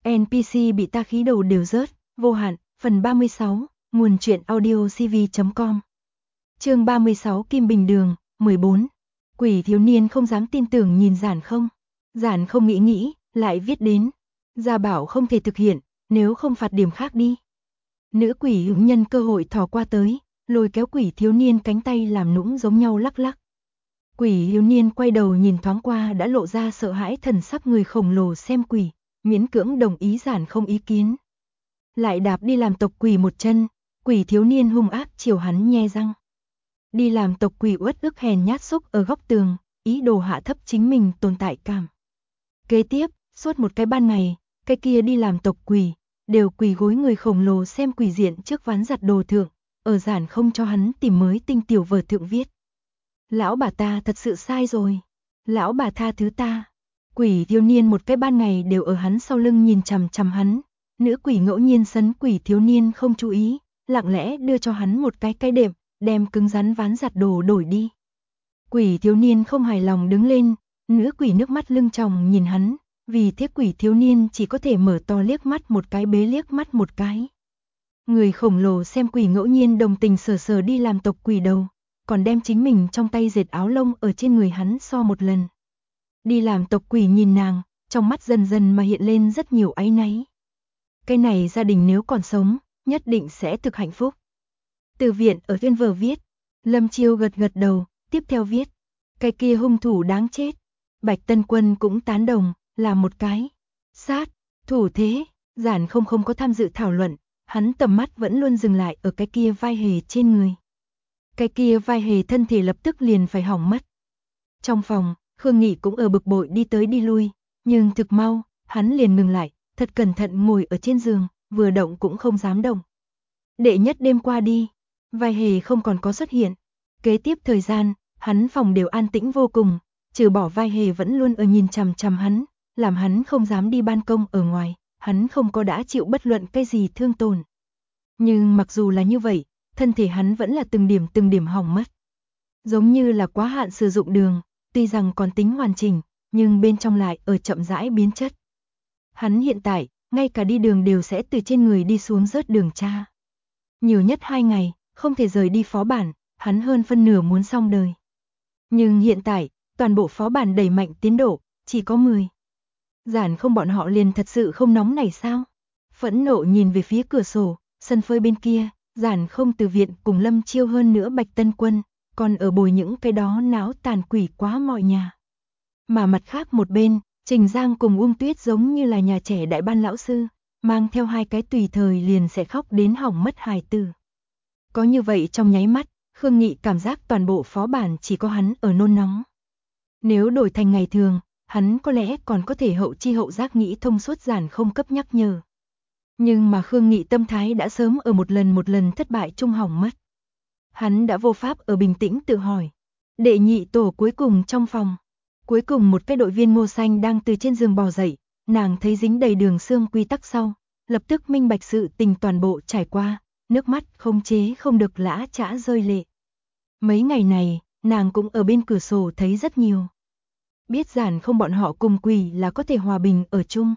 NPC bị ta khí đầu đều rớt, vô hạn, phần 36, nguồn truyện audio cv.com. Chương 36 Kim Bình Đường, 14. Quỷ thiếu niên không dám tin tưởng nhìn Giản Không. Giản Không nghĩ, lại viết đến. Gia bảo không thể thực hiện, nếu không phạt điểm khác đi. Nữ quỷ hứng nhân cơ hội thò qua tới, lôi kéo quỷ thiếu niên cánh tay làm nũng giống nhau lắc lắc. Quỷ thiếu niên quay đầu nhìn thoáng qua đã lộ ra sợ hãi thần sắc người khổng lồ xem quỷ, miễn cưỡng đồng ý Giản Không ý kiến. Lại đạp đi làm tộc quỷ một chân, quỷ thiếu niên hung ác chiều hắn nhe răng. Đi làm tộc quỷ uất ức hèn nhát xúc ở góc tường, ý đồ hạ thấp chính mình tồn tại cảm. Kế tiếp, suốt một cái ban ngày, cái kia đi làm tộc quỷ, đều quỳ gối người khổng lồ xem quỷ diện trước ván giặt đồ thượng, ở Giản Không cho hắn tìm mới tinh tiểu vở thượng viết. Lão bà ta thật sự sai rồi. Lão bà tha thứ ta. Quỷ thiếu niên một cái ban ngày đều ở hắn sau lưng nhìn chằm chằm hắn. Nữ quỷ ngẫu nhiên sấn quỷ thiếu niên không chú ý, lặng lẽ đưa cho hắn một cái đệm, đem cứng rắn ván giặt đồ đổi đi. Quỷ thiếu niên không hài lòng đứng lên, nữ quỷ nước mắt lưng tròng nhìn hắn, vì thế quỷ thiếu niên chỉ có thể mở to liếc mắt một cái bế liếc mắt một cái. Người khổng lồ xem quỷ ngẫu nhiên đồng tình sờ sờ đi làm tộc quỷ đầu, còn đem chính mình trong tay dệt áo lông ở trên người hắn so một lần. Đi làm tộc quỷ nhìn nàng, trong mắt dần dần mà hiện lên rất nhiều áy náy. Cái này gia đình nếu còn sống, nhất định sẽ thực hạnh phúc. Từ viện ở trên vở viết, Lâm Chiêu gật gật đầu, tiếp theo viết, cái kia hung thủ đáng chết. Bạch Tân Quân cũng tán đồng, là một cái sát thủ thế. Giản không có tham dự thảo luận, hắn tầm mắt vẫn luôn dừng lại ở cái kia vai hề trên người. Cái kia vai hề thân thể lập tức liền phải hỏng mất. Trong phòng, Khương Nghị cũng ở bực bội đi tới đi lui, nhưng thực mau, hắn liền ngừng lại, thật cẩn thận ngồi ở trên giường, vừa động cũng không dám động. Đệ nhất đêm qua đi, vai hề không còn có xuất hiện. Kế tiếp thời gian, hắn phòng đều an tĩnh vô cùng, trừ bỏ vai hề vẫn luôn ở nhìn chằm chằm hắn, làm hắn không dám đi ban công ở ngoài, hắn không có đã chịu bất luận cái gì thương tổn. Nhưng mặc dù là như vậy, thân thể hắn vẫn là từng điểm hỏng mất. Giống như là quá hạn sử dụng đường, tuy rằng còn tính hoàn chỉnh, nhưng bên trong lại ở chậm rãi biến chất. Hắn hiện tại, ngay cả đi đường đều sẽ từ trên người đi xuống rớt đường tra. Nhiều nhất 2 ngày, không thể rời đi phó bản, hắn hơn phân nửa muốn xong đời. Nhưng hiện tại, toàn bộ phó bản đẩy mạnh tiến độ, chỉ có 10. Giản Không bọn họ liền thật sự không nóng này sao? Phẫn nộ nhìn về phía cửa sổ, sân phơi bên kia, Giản Không từ viện cùng Lâm Chiêu hơn nữa Bạch Tân Quân, còn ở bồi những cái đó náo tàn quỷ quá mọi nhà. Mà mặt khác một bên, Trình Giang cùng Uông Tuyết giống như là nhà trẻ đại ban lão sư, mang theo 2 cái tùy thời liền sẽ khóc đến hỏng mất hài tử. Có như vậy trong nháy mắt, Khương Nghị cảm giác toàn bộ phó bản chỉ có hắn ở nôn nóng. Nếu đổi thành ngày thường, hắn có lẽ còn có thể hậu chi hậu giác nghĩ thông suốt Giản Không cấp nhắc nhở. Nhưng mà Khương Nghị tâm thái đã sớm ở một lần thất bại trung hỏng mất. Hắn đã vô pháp ở bình tĩnh tự hỏi. Đệ nhị tổ cuối cùng trong phòng. Cuối cùng một cái đội viên Ngô Xanh đang từ trên giường bò dậy, nàng thấy dính đầy đường xương quy tắc sau, lập tức minh bạch sự tình toàn bộ trải qua, nước mắt không chế không được lã chã rơi lệ. Mấy ngày này, nàng cũng ở bên cửa sổ thấy rất nhiều. Biết Giản Không bọn họ cùng quỷ là có thể hòa bình ở chung.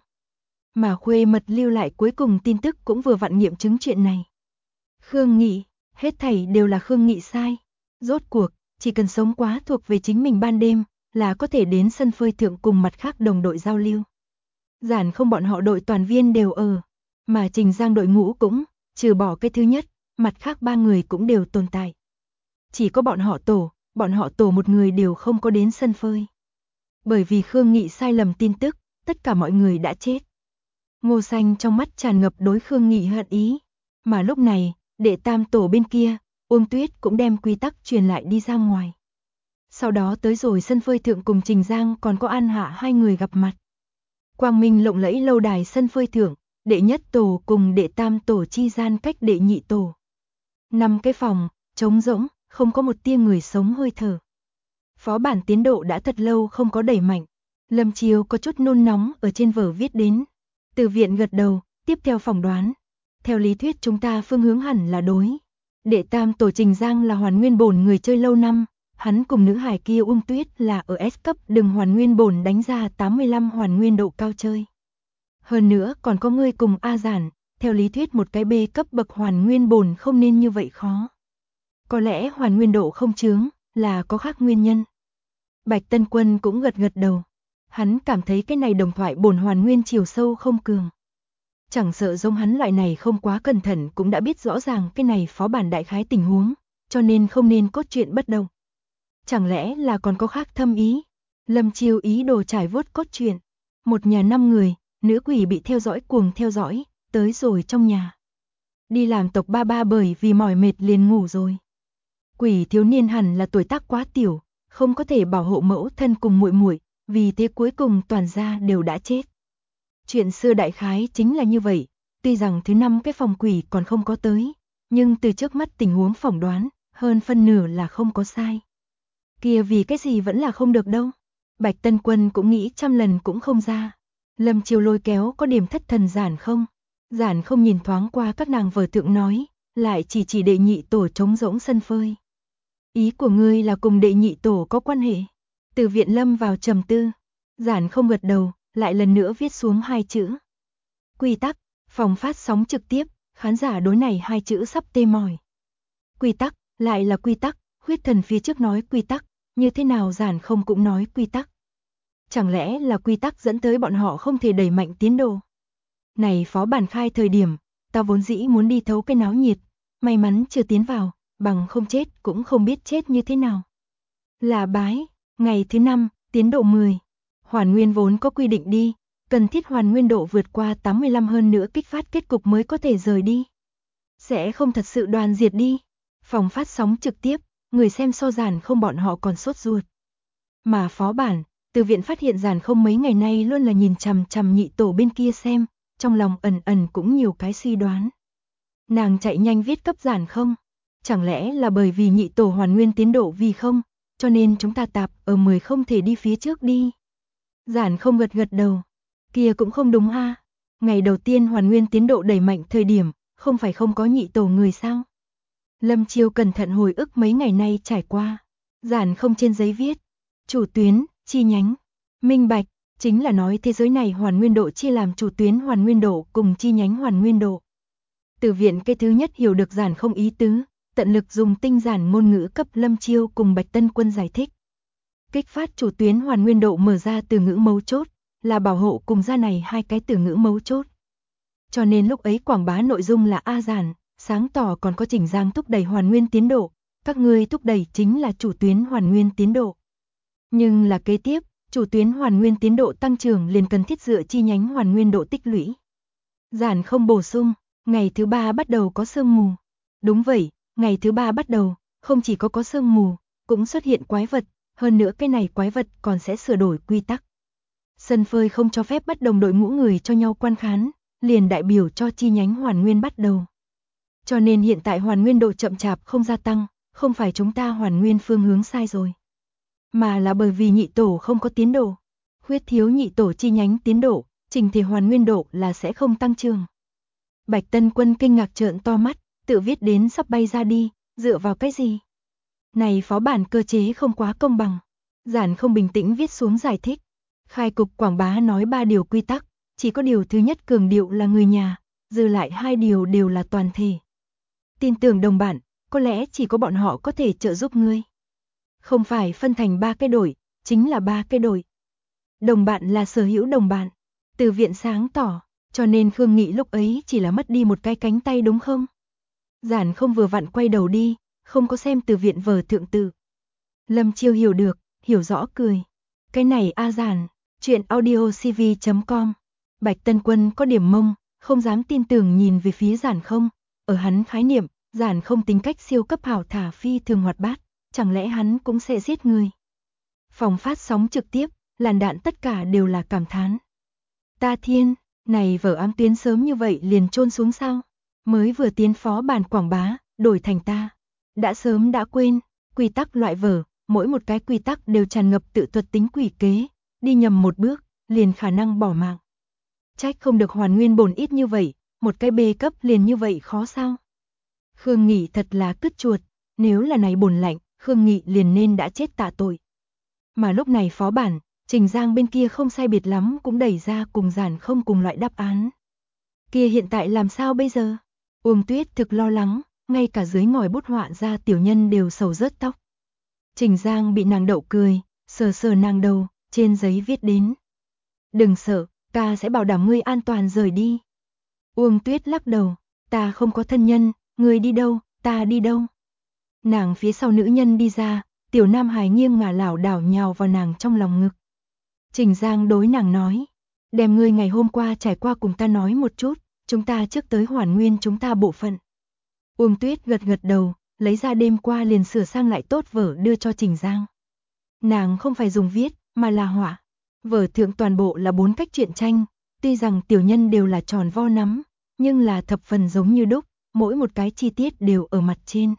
Mà khuê mật lưu lại cuối cùng tin tức cũng vừa vặn nghiệm chứng chuyện này. Khương Nghị, hết thảy đều là Khương Nghị sai. Rốt cuộc, chỉ cần sống quá thuộc về chính mình ban đêm, là có thể đến sân phơi thượng cùng mặt khác đồng đội giao lưu. Giản Không bọn họ đội toàn viên đều ở, mà Trình Giang đội ngũ cũng, trừ bỏ cái thứ nhất, mặt khác 3 người cũng đều tồn tại. Chỉ có bọn họ tổ một người đều không có đến sân phơi. Bởi vì Khương Nghị sai lầm tin tức, tất cả mọi người đã chết. Ngô Xanh trong mắt tràn ngập đối Khương Nghị hận ý, mà lúc này, đệ tam tổ bên kia, Uông Tuyết cũng đem quy tắc truyền lại đi ra ngoài. Sau đó tới rồi sân phơi thượng cùng Trình Giang còn có An Hạ 2 người gặp mặt. Quang minh lộng lẫy lâu đài sân phơi thượng, đệ nhất tổ cùng đệ tam tổ chi gian cách đệ nhị tổ. 5 cái phòng, trống rỗng, không có một tia người sống hơi thở. Phó bản tiến độ đã thật lâu không có đẩy mạnh. Lâm Chiêu có chút nôn nóng ở trên vở viết đến. Từ viện gật đầu, tiếp theo phỏng đoán. Theo lý thuyết chúng ta phương hướng hẳn là đối. Đệ tam tổ Trình Giang là hoàn nguyên bổn người chơi lâu năm, hắn cùng nữ hải kia Uông Tuyết là ở S cấp đừng hoàn nguyên bổn đánh ra 85 hoàn nguyên độ cao chơi. Hơn nữa còn có ngươi cùng A Giản, theo lý thuyết một cái B cấp bậc hoàn nguyên bổn không nên như vậy khó. Có lẽ hoàn nguyên độ không chướng, là có khác nguyên nhân. Bạch Tân Quân cũng gật gật đầu. Hắn cảm thấy cái này đồng thoại bổn hoàn nguyên chiều sâu không cường. Chẳng sợ giống hắn loại này không quá cẩn thận cũng đã biết rõ ràng cái này phó bản đại khái tình huống, cho nên không nên cốt truyện bất đồng. Chẳng lẽ là còn có khác thâm ý? Lâm Chiêu ý đồ trải vuốt cốt truyện. Một nhà 5 người, nữ quỷ bị theo dõi cuồng theo dõi, tới rồi trong nhà. Đi làm tộc ba ba bởi vì mỏi mệt liền ngủ rồi. Quỷ thiếu niên hẳn là tuổi tác quá tiểu, không có thể bảo hộ mẫu thân cùng muội muội, vì thế cuối cùng toàn gia đều đã chết. Chuyện xưa đại khái chính là như vậy, tuy rằng thứ 5 cái phòng quỷ còn không có tới, nhưng từ trước mắt tình huống phỏng đoán, hơn phân nửa là không có sai. Kia vì cái gì vẫn là không được đâu. Bạch Tân Quân cũng nghĩ trăm lần cũng không ra. Lâm Chiêu lôi kéo có điểm thất thần Giản không. Giản không nhìn thoáng qua các nàng vở tượng nói, lại chỉ đệ nhị tổ trống rỗng sân phơi. Ý của ngươi là cùng đệ nhị tổ có quan hệ. Từ Viện lâm vào trầm tư. Giản không gật đầu, lại lần nữa viết xuống 2 chữ. Quy tắc, phòng phát sóng trực tiếp, khán giả đối này 2 chữ sắp tê mỏi. Quy tắc, lại là quy tắc, huyết thần phía trước nói quy tắc, như thế nào Giản không cũng nói quy tắc. Chẳng lẽ là quy tắc dẫn tới bọn họ không thể đẩy mạnh tiến độ. Này phó bản khai thời điểm, ta vốn dĩ muốn đi thấu cái náo nhiệt, may mắn chưa tiến vào, bằng không chết cũng không biết chết như thế nào. Là bái, ngày thứ 5, tiến độ 10. Hoàn nguyên vốn có quy định đi, cần thiết hoàn nguyên độ vượt qua 85 hơn nữa kích phát kết cục mới có thể rời đi. Sẽ không thật sự đoàn diệt đi. Phòng phát sóng trực tiếp, người xem so Giản không bọn họ còn sốt ruột. Mà phó bản, Từ Viện phát hiện Giản không mấy ngày nay luôn là nhìn chằm chằm nhị tổ bên kia xem, trong lòng ẩn ẩn cũng nhiều cái suy đoán. Nàng chạy nhanh viết cấp Giản không, chẳng lẽ là bởi vì nhị tổ hoàn nguyên tiến độ vì không, cho nên chúng ta tạp ở 10 không thể đi phía trước đi. Giản không gật gật đầu, kia cũng không đúng a. Ngày đầu tiên hoàn nguyên tiến độ đẩy mạnh thời điểm, không phải không có nhị tổ người sao? Lâm Chiêu cẩn thận hồi ức mấy ngày nay trải qua. Giản không trên giấy viết, chủ tuyến, chi nhánh, minh bạch, chính là nói thế giới này hoàn nguyên độ chia làm chủ tuyến hoàn nguyên độ cùng chi nhánh hoàn nguyên độ. Từ Viện cái thứ nhất hiểu được Giản không ý tứ, tận lực dùng tinh giản ngôn ngữ cấp Lâm Chiêu cùng Bạch Tân Quân giải thích. Kích phát chủ tuyến hoàn nguyên độ mở ra từ ngữ mấu chốt, là bảo hộ cùng ra này 2 cái từ ngữ mấu chốt. Cho nên lúc ấy quảng bá nội dung là A Giản, sáng tỏ còn có Trình Giang thúc đẩy hoàn nguyên tiến độ, các ngươi thúc đẩy chính là chủ tuyến hoàn nguyên tiến độ. Nhưng là kế tiếp, chủ tuyến hoàn nguyên tiến độ tăng trưởng liền cần thiết dựa chi nhánh hoàn nguyên độ tích lũy. Giản không bổ sung, ngày thứ 3 bắt đầu có sương mù. Đúng vậy, ngày thứ 3 bắt đầu, không chỉ có sương mù, cũng xuất hiện quái vật, hơn nữa cái này quái vật còn sẽ sửa đổi quy tắc. Sân phơi không cho phép bất đồng đội ngũ người cho nhau quan khán, liền đại biểu cho chi nhánh hoàn nguyên bắt đầu. Cho nên hiện tại hoàn nguyên độ chậm chạp không gia tăng, không phải chúng ta hoàn nguyên phương hướng sai rồi, mà là bởi vì nhị tổ không có tiến độ. Huyết thiếu nhị tổ chi nhánh tiến độ, trình thể hoàn nguyên độ là sẽ không tăng trưởng. Bạch Tân Quân kinh ngạc trợn to mắt, tự viết đến sắp bay ra đi, dựa vào cái gì? Này phó bản cơ chế không quá công bằng. Giản không bình tĩnh viết xuống giải thích. Khai cục quảng bá nói 3 điều quy tắc, chỉ có điều thứ nhất cường điệu là người nhà, dư lại 2 điều đều là toàn thể. Tin tưởng đồng bạn, có lẽ chỉ có bọn họ có thể trợ giúp ngươi. Không phải phân thành 3 cái đội, chính là 3 cái đội. Đồng bạn là sở hữu đồng bạn. Từ Viện sáng tỏ, cho nên Khương Nghị lúc ấy chỉ là mất đi một cái cánh tay đúng không? Giản không vừa vặn quay đầu đi, không có xem Từ Viện vở thượng tự. Lâm Chiêu hiểu được, hiểu rõ cười. Cái này A Giản, chuyện audiocv.com. Bạch Tân Quân có điểm mông, không dám tin tưởng nhìn về phía Giản không. Ở hắn khái niệm, Giản không tính cách siêu cấp hảo thả phi thường hoạt bát, chẳng lẽ hắn cũng sẽ giết người. Phòng phát sóng trực tiếp, làn đạn tất cả đều là cảm thán. Ta thiên, này vở ám tuyến sớm như vậy liền chôn xuống sao? Mới vừa tiến phó bản quảng bá, đổi thành ta. Đã sớm đã quên, quy tắc loại vở, mỗi một cái quy tắc đều tràn ngập tự thuật tính quỷ kế, đi nhầm một bước, liền khả năng bỏ mạng. Trách không được hoàn nguyên bổn ít như vậy, một cái B cấp liền như vậy khó sao? Khương Nghị thật là cứt chuột, nếu là này bổn lạnh, Khương Nghị liền nên đã chết tạ tội. Mà lúc này phó bản, Trình Giang bên kia không sai biệt lắm cũng đẩy ra cùng Giản không cùng loại đáp án. Kia hiện tại làm sao bây giờ? Uông Tuyết thực lo lắng, ngay cả dưới ngòi bút họa ra tiểu nhân đều sầu rớt tóc. Trình Giang bị nàng đậu cười, sờ sờ nàng đầu, trên giấy viết đến. Đừng sợ, ta sẽ bảo đảm ngươi an toàn rời đi. Uông Tuyết lắc đầu, ta không có thân nhân, ngươi đi đâu, ta đi đâu. Nàng phía sau nữ nhân đi ra, tiểu nam hài nghiêng ngả lảo đảo nhào vào nàng trong lòng ngực. Trình Giang đối nàng nói, đem ngươi ngày hôm qua trải qua cùng ta nói một chút, chúng ta trước tới hoàn nguyên chúng ta bộ phận. Uông Tuyết gật gật đầu, lấy ra đêm qua liền sửa sang lại tốt vở đưa cho Trình Giang. Nàng không phải dùng viết, mà là họa. Vở thượng toàn bộ là 4 cách truyện tranh, tuy rằng tiểu nhân đều là tròn vo nắm, nhưng là thập phần giống như đúc, mỗi một cái chi tiết đều ở mặt trên.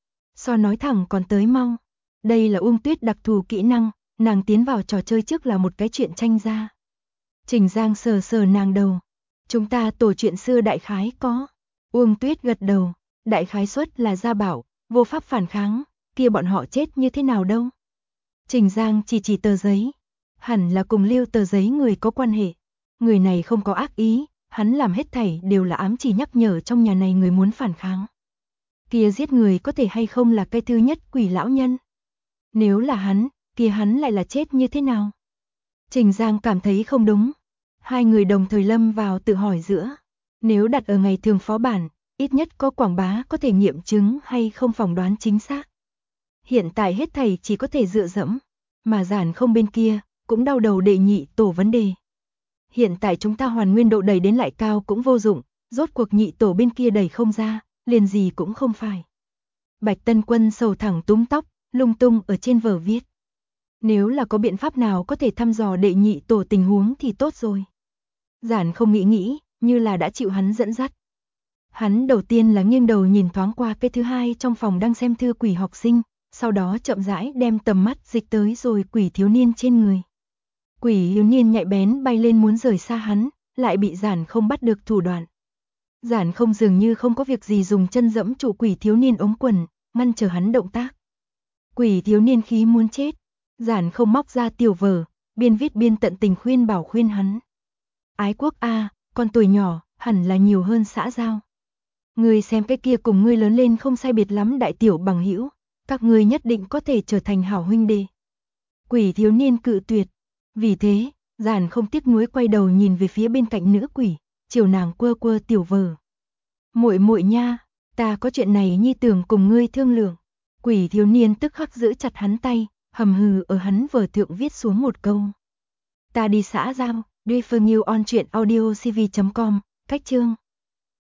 So nói thẳng còn tới mau. Đây là Uông Tuyết đặc thù kỹ năng, nàng tiến vào trò chơi trước là một cái truyện tranh ra. Trình Giang sờ sờ nàng đầu. Chúng ta tổ chuyện xưa đại khái có. Uông Tuyết gật đầu, đại khái suất là gia bảo, vô pháp phản kháng, kia bọn họ chết như thế nào đâu. Trình Giang chỉ tờ giấy. Hẳn là cùng lưu tờ giấy người có quan hệ. Người này không có ác ý, hắn làm hết thảy đều là ám chỉ nhắc nhở trong nhà này người muốn phản kháng. Kia giết người có thể hay không là cái thứ nhất quỷ lão nhân. Nếu là hắn, kia hắn lại là chết như thế nào? Trình Giang cảm thấy không đúng. Hai người đồng thời lâm vào tự hỏi giữa. Nếu đặt ở ngày thường phó bản, ít nhất có quảng bá có thể nghiệm chứng hay không phỏng đoán chính xác. Hiện tại hết thảy chỉ có thể dựa dẫm. Mà Giản không bên kia, cũng đau đầu đệ nhị tổ vấn đề. Hiện tại chúng ta hoàn nguyên độ đẩy đến lại cao cũng vô dụng, rốt cuộc nhị tổ bên kia đẩy không ra, liền gì cũng không phải. Bạch Tân Quân sầu thẳng túm tóc, lung tung ở trên vở viết. Nếu là có biện pháp nào có thể thăm dò đệ nhị tổ tình huống thì tốt rồi. Giản không nghĩ, như là đã chịu hắn dẫn dắt. Hắn đầu tiên là nghiêng đầu nhìn thoáng qua cái thứ hai trong phòng đang xem thư quỷ học sinh, sau đó chậm rãi đem tầm mắt dịch tới rồi quỷ thiếu niên trên người. Quỷ thiếu niên nhạy bén bay lên muốn rời xa hắn, lại bị Giản không bắt được thủ đoạn. Giản không dường như không có việc gì dùng chân dẫm trụ quỷ thiếu niên ống quần, ngăn trở hắn động tác. Quỷ thiếu niên khí muốn chết, Giản không móc ra tiểu vở, biên viết biên tận tình khuyên hắn. Ái quốc a, con tuổi nhỏ, hẳn là nhiều hơn xã giao. Ngươi xem cái kia cùng ngươi lớn lên không sai biệt lắm đại tiểu bằng hữu, các ngươi nhất định có thể trở thành hảo huynh đệ. Quỷ thiếu niên cự tuyệt, vì thế, Giản không tiếc nuối quay đầu nhìn về phía bên cạnh nữ quỷ, chiều nàng quơ quơ tiểu vở. Muội muội nha, ta có chuyện này nhi tưởng cùng ngươi thương lượng. Quỷ thiếu niên tức khắc giữ chặt hắn tay, hầm hừ ở hắn vở thượng viết xuống một câu. Ta đi xã giao, Refer New on truyện audio cv.com, cách chương.